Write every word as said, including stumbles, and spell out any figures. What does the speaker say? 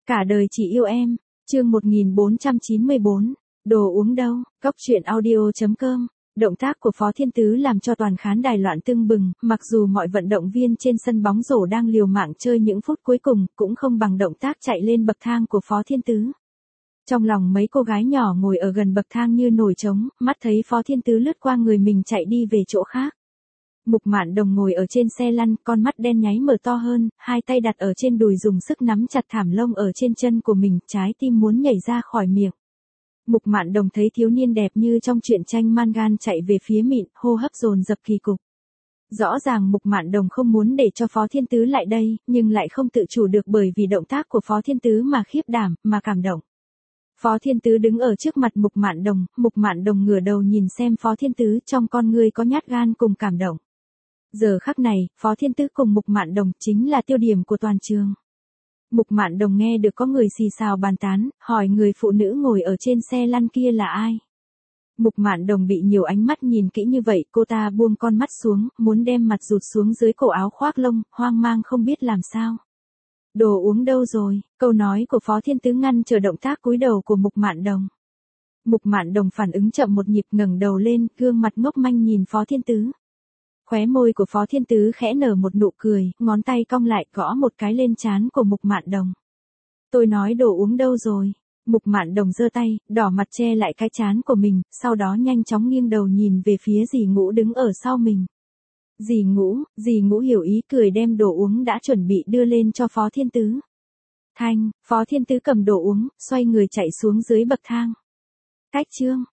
Cả đời chỉ yêu em, chương một nghìn bốn trăm chín mươi bốn, đồ uống đâu, Cóc truyện audio chấm com. Động tác của Phó Thiên Tứ làm cho toàn khán đài loạn tưng bừng, mặc dù mọi vận động viên trên sân bóng rổ đang liều mạng chơi những phút cuối cùng, cũng không bằng động tác chạy lên bậc thang của Phó Thiên Tứ. Trong lòng mấy cô gái nhỏ ngồi ở gần bậc thang như nổi trống, mắt thấy Phó Thiên Tứ lướt qua người mình chạy đi về chỗ khác. Mục Mạn Đồng ngồi ở trên xe lăn, con mắt đen nháy mở to hơn, hai tay đặt ở trên đùi dùng sức nắm chặt thảm lông ở trên chân của mình, trái tim muốn nhảy ra khỏi miệng. Mục Mạn Đồng thấy thiếu niên đẹp như trong truyện tranh Mangan chạy về phía mịn, hô hấp dồn dập kỳ cục. Rõ ràng Mục Mạn Đồng không muốn để cho Phó Thiên Tứ lại đây, nhưng lại không tự chủ được bởi vì động tác của Phó Thiên Tứ mà khiếp đảm, mà cảm động. Phó Thiên Tứ đứng ở trước mặt Mục Mạn Đồng, Mục Mạn Đồng ngửa đầu nhìn xem Phó Thiên Tứ, trong con ngươi có nhát gan cùng cảm động. Giờ khắc này, Phó Thiên Tứ cùng Mục Mạn Đồng chính là tiêu điểm của toàn trường. Mục Mạn Đồng nghe được có người xì xào bàn tán, hỏi người phụ nữ ngồi ở trên xe lăn kia là ai. Mục Mạn Đồng bị nhiều ánh mắt nhìn kỹ như vậy, cô ta buông con mắt xuống, muốn đem mặt rụt xuống dưới cổ áo khoác lông, hoang mang không biết làm sao. Đồ uống đâu rồi, câu nói của Phó Thiên Tứ ngăn chờ động tác cúi đầu của Mục Mạn Đồng. Mục Mạn Đồng phản ứng chậm một nhịp, ngẩng đầu lên, gương mặt ngốc manh nhìn Phó Thiên Tứ. Khóe môi của Phó Thiên Tứ khẽ nở một nụ cười, ngón tay cong lại gõ một cái lên trán của Mục Mạn Đồng. Tôi nói đồ uống đâu rồi? Mục Mạn Đồng giơ tay, đỏ mặt che lại cái trán của mình, sau đó nhanh chóng nghiêng đầu nhìn về phía Dì Ngũ đứng ở sau mình. Dì Ngũ, Dì Ngũ hiểu ý cười đem đồ uống đã chuẩn bị đưa lên cho Phó Thiên Tứ. Thanh, Phó Thiên Tứ cầm đồ uống, xoay người chạy xuống dưới bậc thang. Cách chương.